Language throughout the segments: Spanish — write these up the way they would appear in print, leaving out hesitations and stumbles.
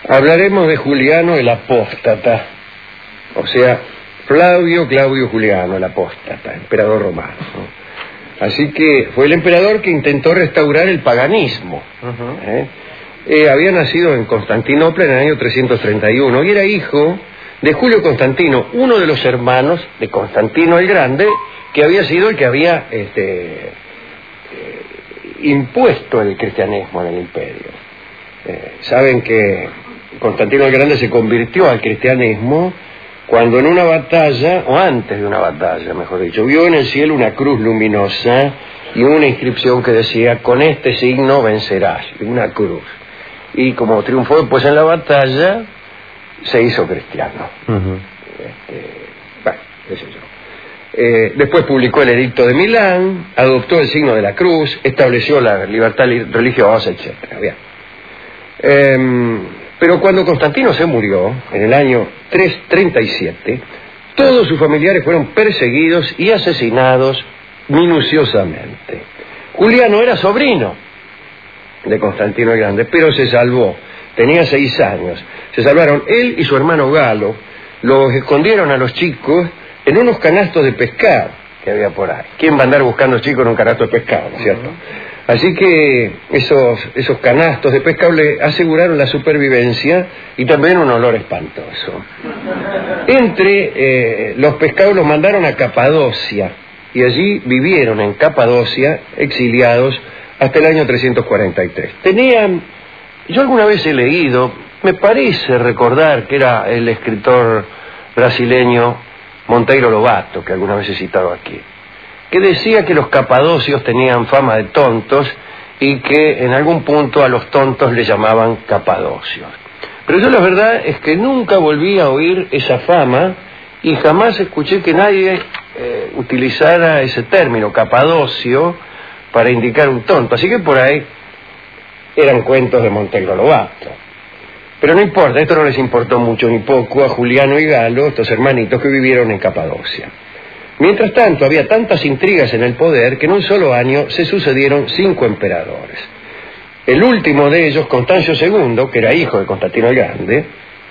Hablaremos de Juliano el Apóstata, o sea, Flavio Claudio Juliano el Apóstata, emperador romano, ¿no? Así que fue el emperador que intentó restaurar el paganismo. Había nacido en Constantinopla en el año 331 y era hijo de Julio Constantino, uno de los hermanos de Constantino el Grande, que había sido el que había impuesto el cristianismo en el imperio. Saben que Constantino el Grande se convirtió al cristianismo cuando en una batalla, o antes de una batalla, mejor dicho, vio en el cielo una cruz luminosa y una inscripción que decía: con este signo vencerás, una cruz. Y como triunfó después en la batalla, se hizo cristiano. Bueno, qué sé yo. Después publicó el Edicto de Milán, adoptó el signo de la cruz, estableció la libertad religiosa, etc. Pero cuando Constantino se murió, en el año 337, todos sus familiares fueron perseguidos y asesinados minuciosamente. Juliano era sobrino de Constantino el Grande, pero se salvó. Tenía 6 años. Se salvaron él y su hermano Galo. Los escondieron a los chicos en unos canastos de pescado que había por ahí. ¿Quién va a andar buscando chicos en un canasto de pescado, no es cierto? Así que esos canastos de pescado le aseguraron la supervivencia y también un olor espantoso. Entre los pescados los mandaron a Capadocia y allí vivieron en Capadocia, exiliados, hasta el año 343. Yo alguna vez he leído, me parece recordar que era el escritor brasileño Monteiro Lobato, que alguna vez he citado aquí, que decía que los capadocios tenían fama de tontos y que en algún punto a los tontos le llamaban capadocios. Pero yo la verdad es que nunca volví a oír esa fama y jamás escuché que nadie utilizara ese término, capadocio, para indicar un tonto. Así que por ahí eran cuentos de Monteiro Lobato. Pero no importa, esto no les importó mucho ni poco a Juliano y Galo, estos hermanitos que vivieron en Capadocia. Mientras tanto, había tantas intrigas en el poder que en un solo año se sucedieron 5 emperadores. El último de ellos, Constancio II, que era hijo de Constantino el Grande,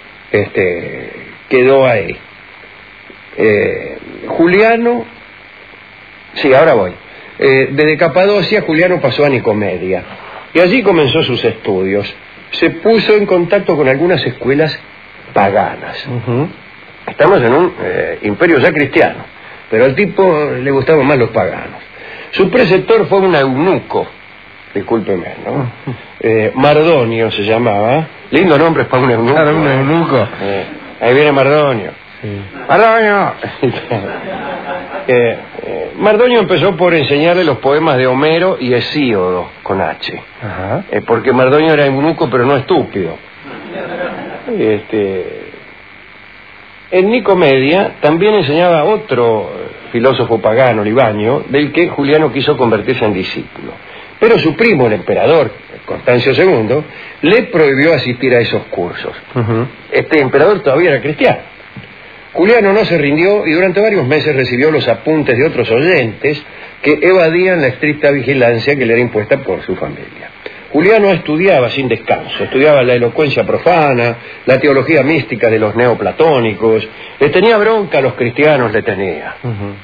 quedó ahí. Juliano, sí, ahora voy. Desde Capadocia, Juliano pasó a Nicomedia y allí comenzó sus estudios. Se puso en contacto con algunas escuelas paganas. Estamos en un imperio ya cristiano, pero al tipo le gustaban más los paganos. Su preceptor fue un eunuco, discúlpeme, ¿no? Mardonio se llamaba. Lindo nombre para un eunuco. Claro, un eunuco. Ahí viene Mardonio. Sí. ¡Mardonio! Mardonio empezó por enseñarle los poemas de Homero y Hesíodo, con H. Porque Mardonio era eunuco, pero no estúpido. En Nicomedia también enseñaba a otro filósofo pagano, Libanio, del que Juliano quiso convertirse en discípulo. Pero su primo, el emperador Constancio II, le prohibió asistir a esos cursos. Este emperador todavía era cristiano. Juliano no se rindió y durante varios meses recibió los apuntes de otros oyentes que evadían la estricta vigilancia que le era impuesta por su familia. Juliano estudiaba sin descanso, estudiaba la elocuencia profana, la teología mística de los neoplatónicos, le tenía bronca a los cristianos, le tenía.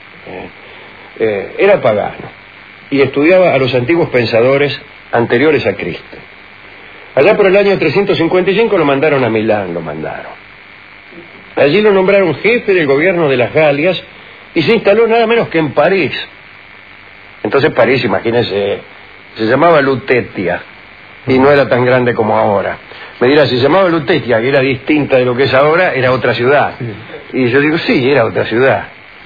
Era pagano y estudiaba a los antiguos pensadores anteriores a Cristo. Allá por el año 355 lo mandaron a Milán, Allí lo nombraron jefe del gobierno de las Galias y se instaló nada menos que en París. Entonces París, imagínense, se llamaba Lutetia y no era tan grande como ahora. Me dirá, si se llamaba Lutetia, que era distinta de lo que es ahora, era otra ciudad. Y yo digo, sí, era otra ciudad.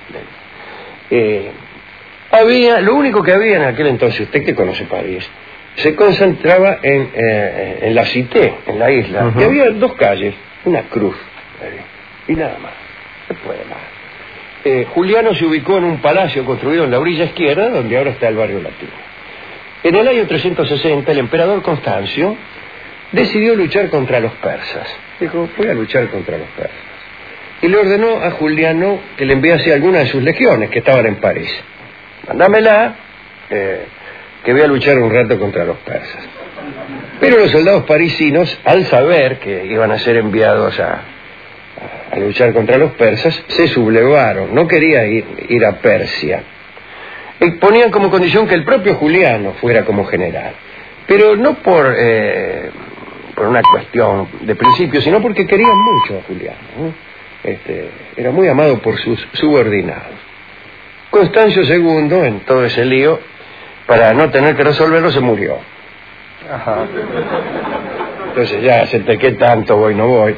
Lo único que había en aquel entonces, usted que conoce París, se concentraba en la Cité, en la isla, y había 2 calles, una cruz. Y nada más, se puede más. Juliano se ubicó en un palacio construido en la orilla izquierda, donde ahora está el barrio latino. En el año 360, el emperador Constancio decidió luchar contra los persas. Dijo, voy a luchar contra los persas. Y le ordenó a Juliano que le enviase alguna de sus legiones que estaban en París. Mándamela, que voy a luchar un rato contra los persas. Pero los soldados parisinos, al saber que iban a ser enviados a luchar contra los persas, se sublevaron, no quería ir a Persia. Y ponían como condición que el propio Juliano fuera como general, pero no por una cuestión de principio, sino porque querían mucho a Juliano, ¿no? Era muy amado por sus subordinados. Constancio II, en todo ese lío, para no tener que resolverlo, se murió. Ajá. Entonces ya senté que tanto voy, no voy.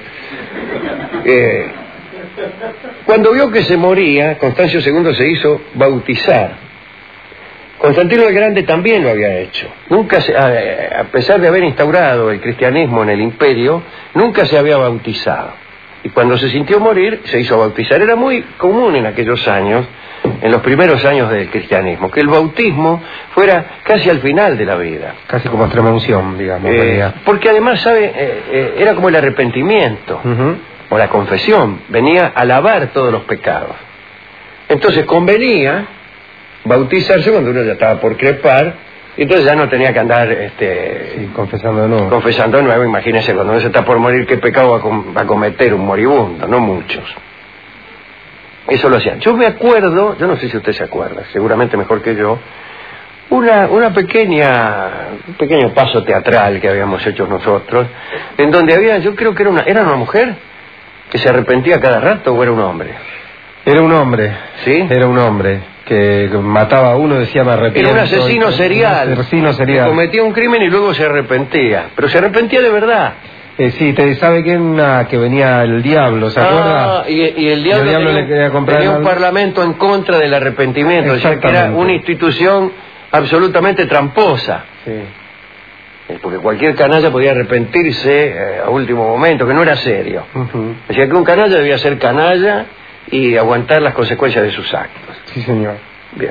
Cuando vio que se moría, Constancio II se hizo bautizar. Constantino el Grande también lo había hecho. Nunca, a pesar de haber instaurado el cristianismo en el imperio, nunca se había bautizado. Y cuando se sintió morir, se hizo bautizar. Era muy común en aquellos años, en los primeros años del cristianismo, que el bautismo fuera casi al final de la vida. Casi como extrema unción, digamos. Porque además, ¿sabe? Era como el arrepentimiento, o la confesión. Venía a lavar todos los pecados. Entonces convenía bautizarse cuando uno ya estaba por crepar, y entonces ya no tenía que andar confesando de nuevo. Confesando de nuevo. Imagínese, cuando uno se está por morir, ¿qué pecado va a cometer un moribundo? No muchos. Eso lo hacían. Yo me acuerdo, yo no sé si usted se acuerda, seguramente mejor que yo, un pequeño paso teatral que habíamos hecho nosotros, en donde había, yo creo que era una mujer que se arrepentía cada rato, o era un hombre. Era un hombre. ¿Sí? Era un hombre que mataba a uno, decía me arrepiento. Era un asesino serial. Un asesino serial. Cometía un crimen y luego se arrepentía. Pero se arrepentía de verdad. Sí, ¿sabe que que venía el diablo, ¿se acuerda? Y el diablo le quería comprar tenía un parlamento en contra del arrepentimiento. Decía que era una institución absolutamente tramposa. Sí. Porque cualquier canalla podía arrepentirse a último momento, que no era serio. Decía que un canalla debía ser canalla y aguantar las consecuencias de sus actos. Sí, señor. Bien.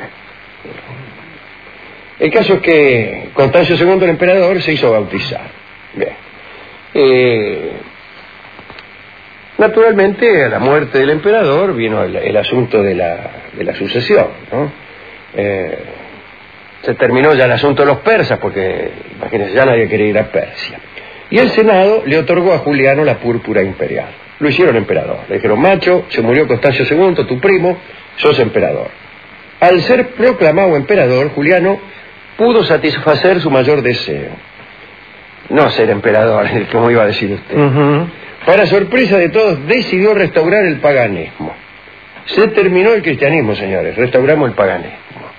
El caso es que Constancio II, el emperador, se hizo bautizar. Bien. Naturalmente, a la muerte del emperador vino el asunto de la sucesión, ¿no? Se terminó ya el asunto de los persas, porque, imagínense, ya nadie quería ir a Persia. Y el Senado le otorgó a Juliano la púrpura imperial. Lo hicieron emperador. Le dijeron, macho, se murió Constancio II, tu primo, sos emperador. Al ser proclamado emperador, Juliano pudo satisfacer su mayor deseo. No ser emperador, como iba a decir usted. Para sorpresa de todos, decidió restaurar el paganismo. Se terminó el cristianismo, señores, restauramos el paganismo.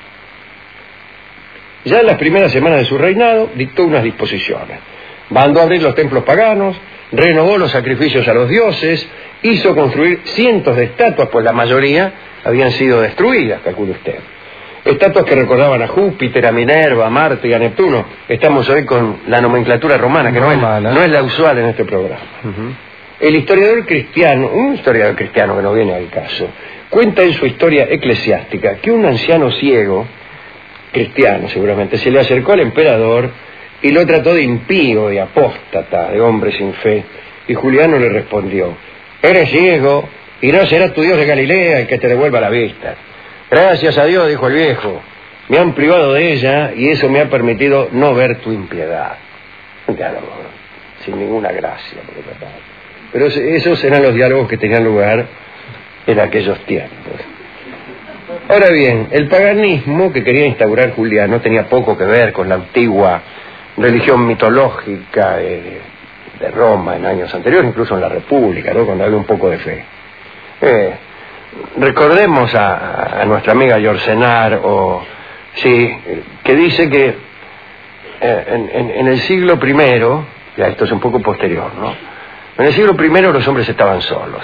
Ya en las primeras semanas de su reinado, dictó unas disposiciones. Mandó abrir los templos paganos, renovó los sacrificios a los dioses, hizo construir cientos de estatuas, pues la mayoría habían sido destruidas, calcule usted. Estatuas que recordaban a Júpiter, a Minerva, a Marte y a Neptuno. Estamos hoy con la nomenclatura romana, que no es la usual en este programa. El historiador cristiano, un historiador cristiano que no viene al caso, cuenta en su historia eclesiástica que un anciano ciego, cristiano seguramente, se le acercó al emperador y lo trató de impío, de apóstata, de hombre sin fe. Y Juliano le respondió, eres ciego y no será tu Dios de Galilea el que te devuelva la vista. Gracias a Dios, dijo el viejo, me han privado de ella y eso me ha permitido no ver tu impiedad. Un diálogo sin ninguna gracia, pero esos eran los diálogos que tenían lugar en aquellos tiempos. Ahora bien, el paganismo que quería instaurar Juliano tenía poco que ver con la antigua religión mitológica de Roma en años anteriores, incluso en la República, ¿no? Cuando había un poco de fe. Recordemos a nuestra amiga Yourcenar, que dice que en el siglo I, ya esto es un poco posterior, ¿no? En el siglo I los hombres estaban solos,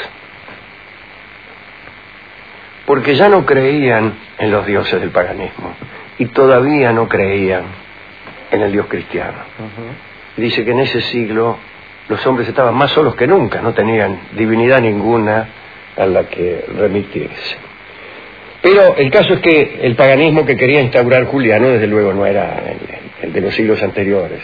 porque ya no creían en los dioses del paganismo y todavía no creían en el Dios cristiano. Dice que en ese siglo los hombres estaban más solos que nunca, no tenían divinidad ninguna a la que remitirse. Pero el caso es que el paganismo que quería instaurar Juliano, desde luego, no era el de los siglos anteriores.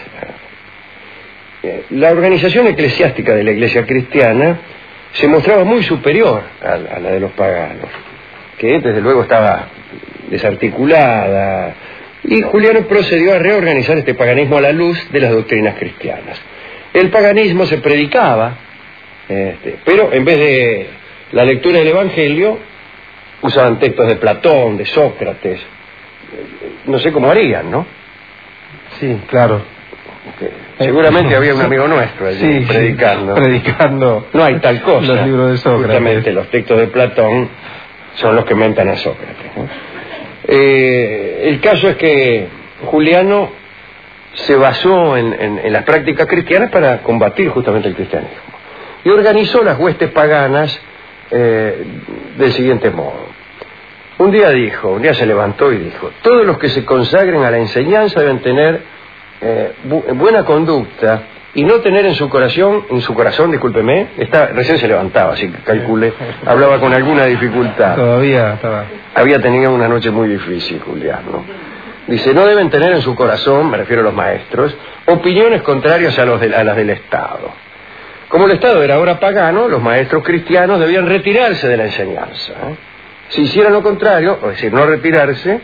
La organización eclesiástica de la Iglesia cristiana se mostraba muy superior a la de los paganos, que desde luego estaba desarticulada, Y Juliano procedió a reorganizar este paganismo a la luz de las doctrinas cristianas. El paganismo se predicaba, pero en vez de la lectura del Evangelio, usaban textos de Platón, de Sócrates. No sé cómo harían, ¿no? Sí, claro. Seguramente había un amigo nuestro allí predicando. Predicando. No hay tal cosa. Los libros de Sócrates. Justamente los textos de Platón son los que mentan a Sócrates, ¿no? El caso es que Juliano se basó en las prácticas cristianas para combatir justamente el cristianismo. Y organizó las huestes paganas del siguiente modo. Un día se levantó y dijo: todos los que se consagren a la enseñanza deben tener buena conducta y no tener en su corazón, discúlpeme, recién se levantaba, así que calcule, hablaba con alguna dificultad. Todavía estaba. Había tenido una noche muy difícil, Juliano. Dice: no deben tener en su corazón, me refiero a los maestros, opiniones contrarias a las del Estado. Como el Estado era ahora pagano, los maestros cristianos debían retirarse de la enseñanza. Si hicieran lo contrario, es decir, no retirarse,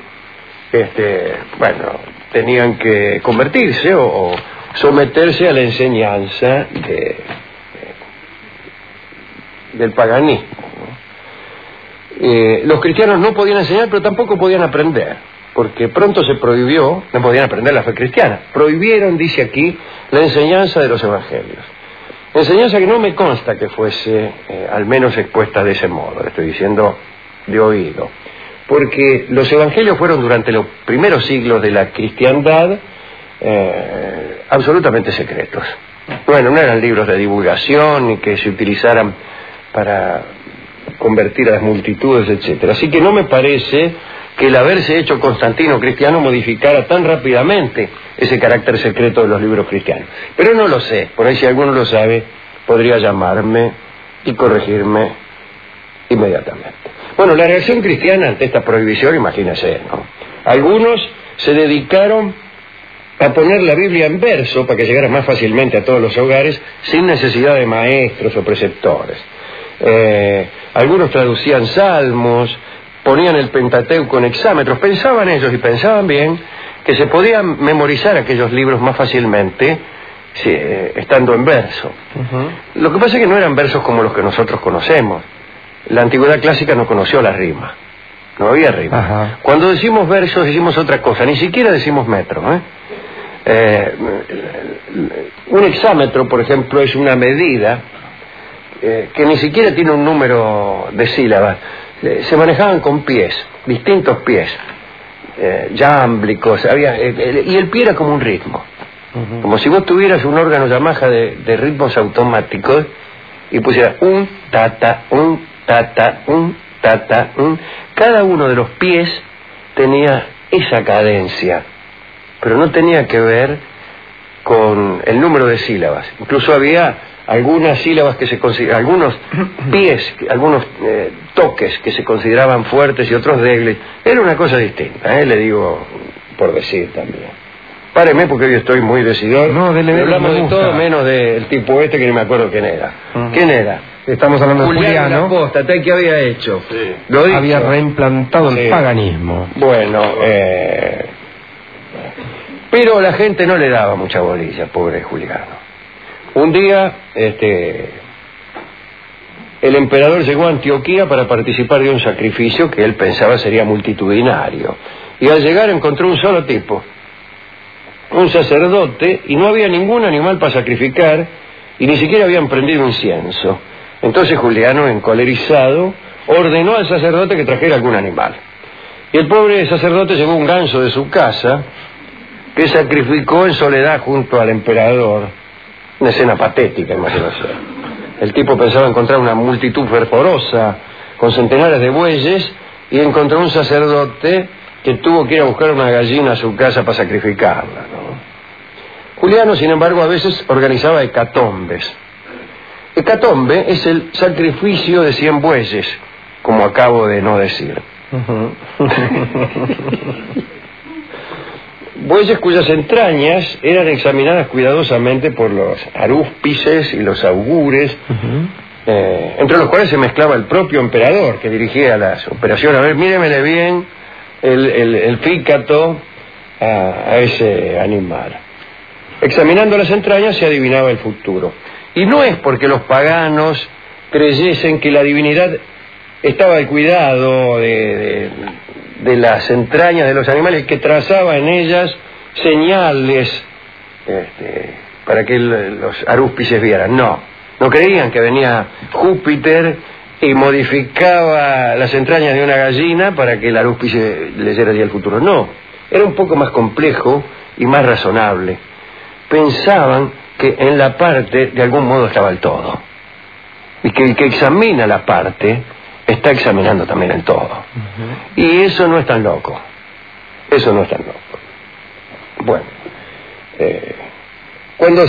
tenían que convertirse o someterse a la enseñanza del paganismo. Los cristianos no podían enseñar, pero tampoco podían aprender, porque pronto se prohibió, no podían aprender la fe cristiana. Prohibieron, dice aquí, la enseñanza de los evangelios. Enseñanza que no me consta que fuese al menos expuesta de ese modo, le estoy diciendo de oído, porque los evangelios fueron durante los primeros siglos de la cristiandad absolutamente secretos. Bueno, no eran libros de divulgación ni que se utilizaran para convertir a las multitudes, etcétera. Así que no me parece que el haberse hecho Constantino cristiano modificara tan rápidamente ese carácter secreto de los libros cristianos. Pero no lo sé, por ahí si alguno lo sabe podría llamarme y corregirme inmediatamente. Bueno, la reacción cristiana ante esta prohibición, imagínense, ¿no? Algunos se dedicaron a poner la Biblia en verso para que llegara más fácilmente a todos los hogares sin necesidad de maestros o preceptores. Algunos traducían salmos, ponían el Pentateuco en hexámetros. Pensaban ellos, y pensaban bien, que se podían memorizar aquellos libros más fácilmente estando en verso. Lo que pasa es que no eran versos como los que nosotros conocemos. La antigüedad clásica no conoció la rima, no había rima. Cuando decimos versos decimos otra cosa, ni siquiera decimos metro. Un hexámetro, por ejemplo, es una medida que ni siquiera tiene un número de sílabas. Se manejaban con pies, distintos pies, yámblicos, y el pie era como un ritmo, como si vos tuvieras un órgano Yamaha de ritmos automáticos y pusieras un tata, un tata, un tata, un. Cada uno de los pies tenía esa cadencia, pero no tenía que ver con el número de sílabas. Incluso había algunas sílabas que se consideraban, algunos pies, algunos toques que se consideraban fuertes y otros débiles. Era una cosa distinta, le digo por decir también. Páreme porque hoy estoy muy decidor. No, hablamos de todo menos del tipo que ni me acuerdo quién era. ¿Quién era? Estamos hablando de Juliano. Posta, ¿qué había hecho? Sí. Lo dicho. Había reimplantado el paganismo. Bueno, pero la gente no le daba mucha bolilla, pobre Juliano. Un día, el emperador llegó a Antioquía para participar de un sacrificio que él pensaba sería multitudinario. Y al llegar encontró un solo tipo, un sacerdote, y no había ningún animal para sacrificar, y ni siquiera habían prendido incienso. Entonces Juliano, encolerizado, ordenó al sacerdote que trajera algún animal. Y el pobre sacerdote llevó un ganso de su casa, que sacrificó en soledad junto al emperador. Una escena patética, imagínense. El tipo pensaba encontrar una multitud fervorosa con centenares de bueyes y encontró un sacerdote que tuvo que ir a buscar una gallina a su casa para sacrificarla, ¿no? Juliano, sin embargo, a veces organizaba hecatombes. Hecatombe es el sacrificio de 100 bueyes, como acabo de no decir. Bueyes cuyas entrañas eran examinadas cuidadosamente por los arúspices y los augures, entre los cuales se mezclaba el propio emperador que dirigía las operaciones. A ver, míremele bien el fícato, a ese animal. Examinando las entrañas se adivinaba el futuro. Y no es porque los paganos creyesen que la divinidad estaba al cuidado de las entrañas de los animales, que trazaba en ellas señales para que los arúspices vieran. No creían que venía Júpiter y modificaba las entrañas de una gallina para que el arúspice leyera ya el futuro. No, era un poco más complejo y más razonable. Pensaban que en la parte de algún modo estaba el todo, y que el que examina la parte está examinando también el todo. Y eso no es tan loco. Bueno, cuando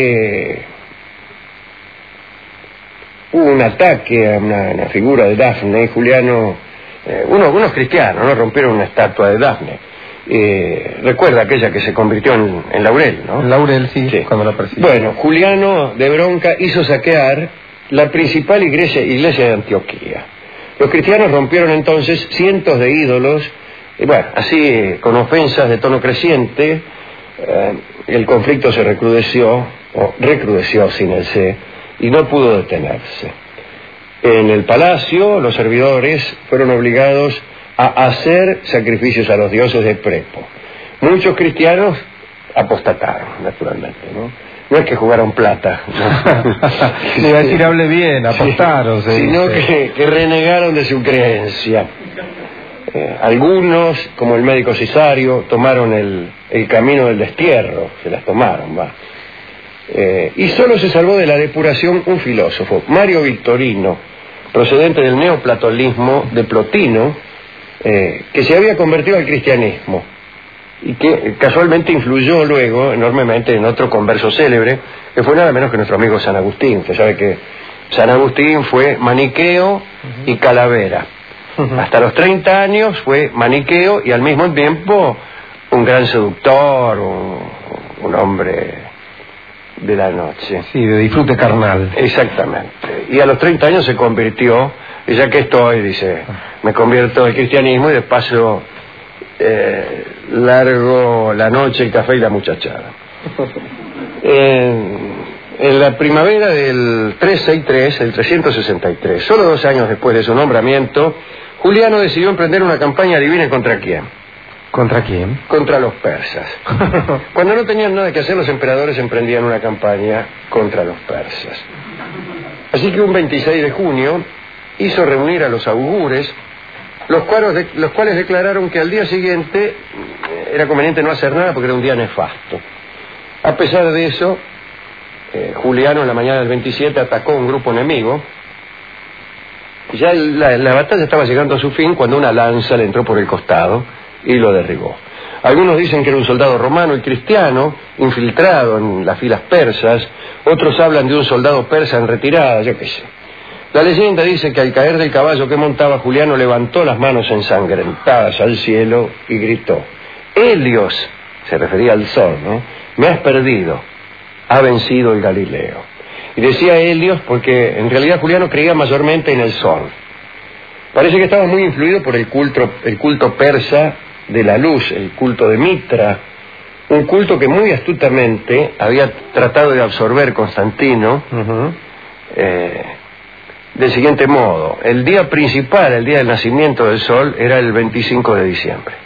hubo un ataque a una figura de Dafne, Juliano, unos cristianos, ¿no?, rompieron una estatua de Dafne. Recuerda aquella que se convirtió en laurel, ¿no? Laurel, sí, cuando la persiguió. Bueno, Juliano de Bronca hizo saquear la principal iglesia de Antioquía. Los cristianos rompieron entonces cientos de ídolos, y bueno, así con ofensas de tono creciente, el conflicto se recrudeció sin el C, y no pudo detenerse. En el palacio, los servidores fueron obligados a hacer sacrificios a los dioses de Prepo. Muchos cristianos apostataron, naturalmente, ¿no? No es que jugaron plata, ¿no? Le iba a decir, hable bien, apostaron. Sí, sino que renegaron de su creencia. Algunos, como el médico Cesario, tomaron el camino del destierro, se las tomaron, va. Y solo se salvó de la depuración un filósofo, Mario Victorino, procedente del neoplatonismo de Plotino, que se había convertido al cristianismo y que casualmente influyó luego enormemente en otro converso célebre, que fue nada menos que nuestro amigo San Agustín. Usted sabe que San Agustín fue maniqueo y calavera. Hasta los 30 años fue maniqueo y al mismo tiempo un gran seductor, un hombre de la noche. Sí, de disfrute carnal. Exactamente. Y a los 30 años se convirtió, y ya que estoy, dice, me convierto al cristianismo y de paso largo la noche, el café y la muchachada. En la primavera del 363, el 363, solo 2 años después de su nombramiento, Juliano decidió emprender una campaña, adivinen contra quién. ¿Contra quién? Contra los persas. Cuando no tenían nada que hacer, los emperadores emprendían una campaña contra los persas. Así que un 26 de junio hizo reunir a los augures, los cuales declararon que al día siguiente era conveniente no hacer nada porque era un día nefasto. A pesar de eso, Juliano en la mañana del 27 atacó a un grupo enemigo. Ya la batalla estaba llegando a su fin cuando una lanza le entró por el costado y lo derribó. Algunos dicen que era un soldado romano y cristiano infiltrado en las filas persas, otros hablan de un soldado persa en retirada, yo qué sé. La leyenda dice que al caer del caballo que montaba, Juliano levantó las manos ensangrentadas al cielo y gritó: Helios, se refería al sol, ¿no? Me has perdido, ha vencido el Galileo. Y decía Helios porque en realidad Juliano creía mayormente en el sol. Parece que estaba muy influido por el culto persa de la luz, el culto de Mitra, un culto que muy astutamente había tratado de absorber Constantino, del siguiente modo: el día principal, el día del nacimiento del sol, era el 25 de diciembre.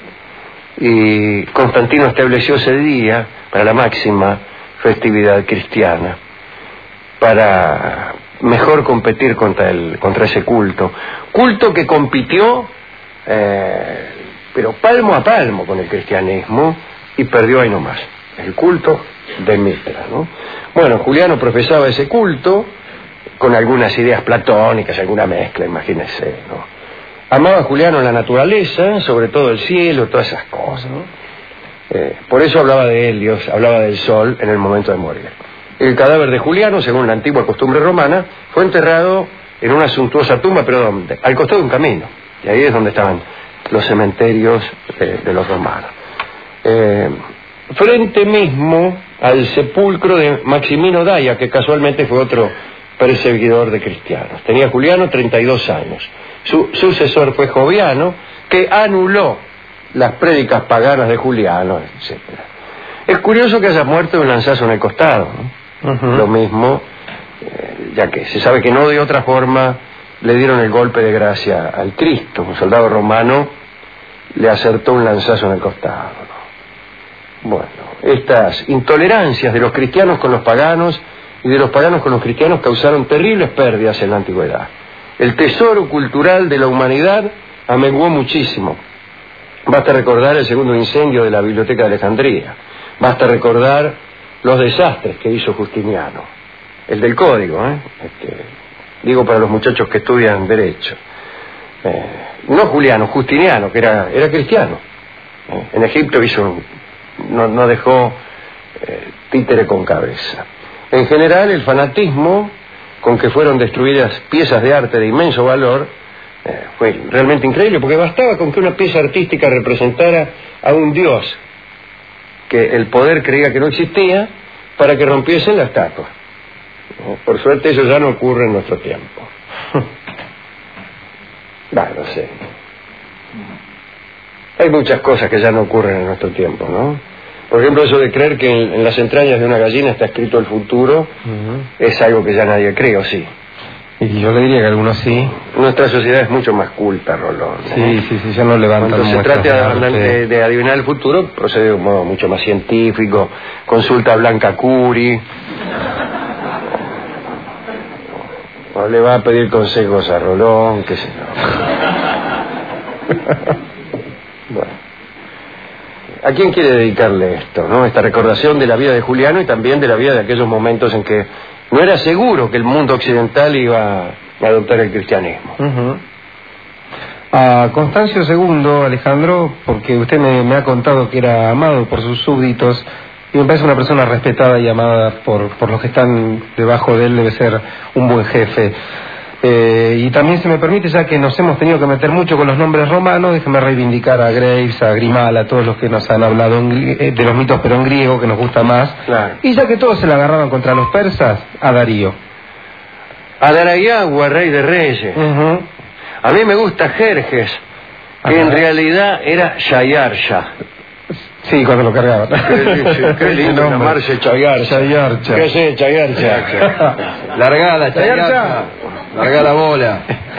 Y Constantino estableció ese día para la máxima festividad cristiana, para mejor competir contra ese culto que compitió pero palmo a palmo con el cristianismo y perdió ahí nomás, el culto de Mitra, ¿no? Bueno, Juliano profesaba ese culto con algunas ideas platónicas, alguna mezcla, imagínense, ¿no? Amaba Juliano la naturaleza, sobre todo el cielo, todas esas cosas, ¿no? Por eso hablaba de Helios, hablaba del sol en el momento de morir. El cadáver de Juliano, según la antigua costumbre romana, fue enterrado en una suntuosa tumba, pero ¿dónde? Al costado de un camino. Y ahí es donde estaban los cementerios de los romanos. Frente mismo al sepulcro de Maximino Daia, que casualmente fue otro perseguidor de cristianos. Tenía Juliano 32 años. Su sucesor fue Joviano, que anuló las prédicas paganas de Juliano, etc. Es curioso que haya muerto de un lanzazo en el costado, ¿no? Lo mismo, ya que se sabe que no de otra forma le dieron el golpe de gracia al Cristo. Un soldado romano le acertó un lanzazo en el costado, ¿no? Bueno, estas intolerancias de los cristianos con los paganos y de los paganos con los cristianos causaron terribles pérdidas en la antigüedad. El tesoro cultural de la humanidad amenguó muchísimo. Basta recordar el segundo incendio de la Biblioteca de Alejandría. Basta recordar los desastres que hizo Justiniano. El del código, digo para los muchachos que estudian Derecho. No Juliano, Justiniano, que era cristiano. En Egipto no dejó títere con cabeza. En general, el fanatismo con que fueron destruidas piezas de arte de inmenso valor fue realmente increíble, porque bastaba con que una pieza artística representara a un dios que el poder creía que no existía para que rompiesen la estatua. Por suerte eso ya no ocurre en nuestro tiempo. No sé. Hay muchas cosas que ya no ocurren en nuestro tiempo, ¿no? Por ejemplo, eso de creer que en las entrañas de una gallina está escrito el futuro, es algo que ya nadie cree, ¿o sí? Y yo le diría que algunos sí. Nuestra sociedad es mucho más culta, Rolón. Sí, ya no levantan. Cuando se trata de adivinar el futuro, procede de un modo mucho más científico, consulta a Blanca Curi, o le va a pedir consejos a Rolón, qué sé yo. Bueno. ¿A quién quiere dedicarle esto, no? Esta recordación de la vida de Juliano y también de la vida de aquellos momentos en que no era seguro que el mundo occidental iba a adoptar el cristianismo. A Constancio II, Alejandro, porque usted me ha contado que era amado por sus súbditos y me parece una persona respetada y amada por los que están debajo de él, debe ser un buen jefe. Y también, se me permite, ya que nos hemos tenido que meter mucho con los nombres romanos, déjeme reivindicar a Graves, a Grimal, a todos los que nos han hablado de los mitos, pero en griego, que nos gusta más. Claro. Y ya que todos se la agarraban contra los persas, a Darío. A Darayagua, rey de reyes. A mí me gusta Jerjes, que en realidad era Shayarsha. Sí, cuando lo cargaban. Qué lindo llamarse Chayarsha. ¿Qué hace Chayarsha? Largada, Chayarsha. Larga la bola.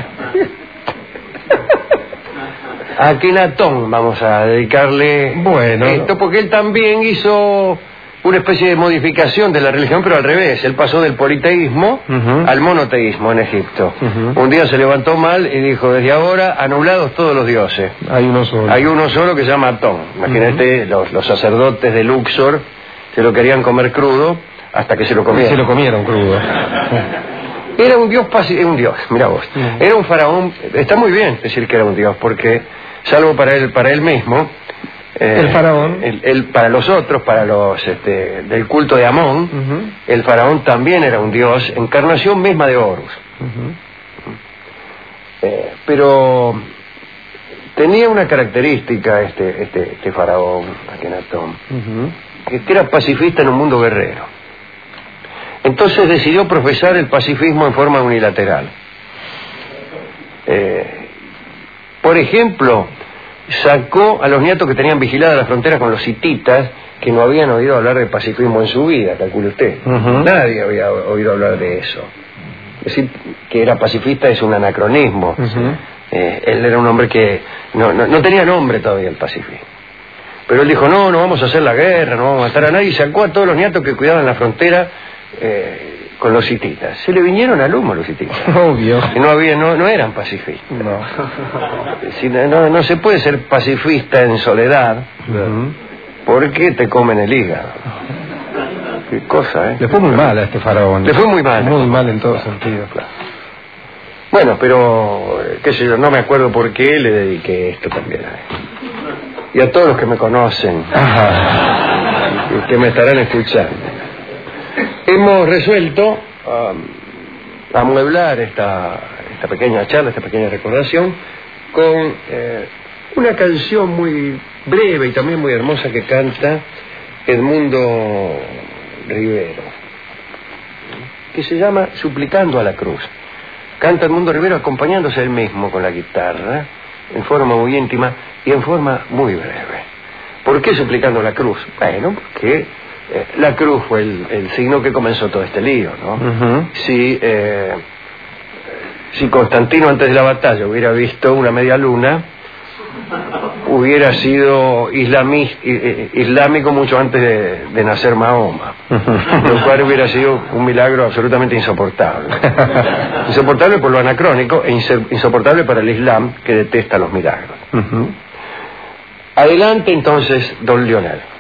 A Akenatón vamos a dedicarle esto, porque él también hizo una especie de modificación de la religión, pero al revés. Él pasó del politeísmo al monoteísmo en Egipto. Un día se levantó mal y dijo: desde ahora anulados todos los dioses. Hay uno solo. Hay uno solo que se llama Atón. Imagínate, los sacerdotes de Luxor se lo querían comer crudo hasta que se lo comieron. Se lo comieron crudo. Era un dios mira vos. Era un faraón. Está muy bien decir que era un dios, porque salvo para él mismo, el faraón, para los otros, para los del culto de Amón, el faraón también era un dios, encarnación misma de Horus. Pero tenía una característica este faraón, Akenatón, que era pacifista en un mundo guerrero. Entonces decidió profesar el pacifismo en forma unilateral. Por ejemplo, sacó a los nietos que tenían vigilada la frontera con los hititas, que no habían oído hablar de pacifismo en su vida, calcule usted. Nadie había oído hablar de eso. Decir que era pacifista es un anacronismo. Él era un hombre que no tenía nombre todavía el pacifismo. Pero él dijo: no vamos a hacer la guerra, no vamos a matar a nadie, y sacó a todos los nietos que cuidaban la frontera con los hititas. Se le vinieron al humo los hititas. Obvio. No eran pacifistas. No se puede ser pacifista en soledad, porque te comen el hígado. Qué cosa, Le fue muy mal a este faraón. Le fue muy mal. Muy mal en todo sentido. Bueno, pero qué sé yo, no me acuerdo por qué le dediqué esto también a él. Y a todos los que me conocen, que me estarán escuchando. Hemos resuelto amueblar esta pequeña charla, esta pequeña recordación, con una canción muy breve y también muy hermosa que canta Edmundo Rivero, que se llama Suplicando a la Cruz. Canta Edmundo Rivero acompañándose él mismo con la guitarra, en forma muy íntima y en forma muy breve. ¿Por qué suplicando la cruz? Bueno, porque la cruz fue el signo que comenzó todo este lío, ¿no? Uh-huh. Si Constantino antes de la batalla hubiera visto una media luna, hubiera sido islámico mucho antes de nacer Mahoma, lo cual hubiera sido un milagro absolutamente insoportable. Insoportable por lo anacrónico e insoportable para el Islam, que detesta los milagros. Uh-huh. Adelante entonces, don Lionel.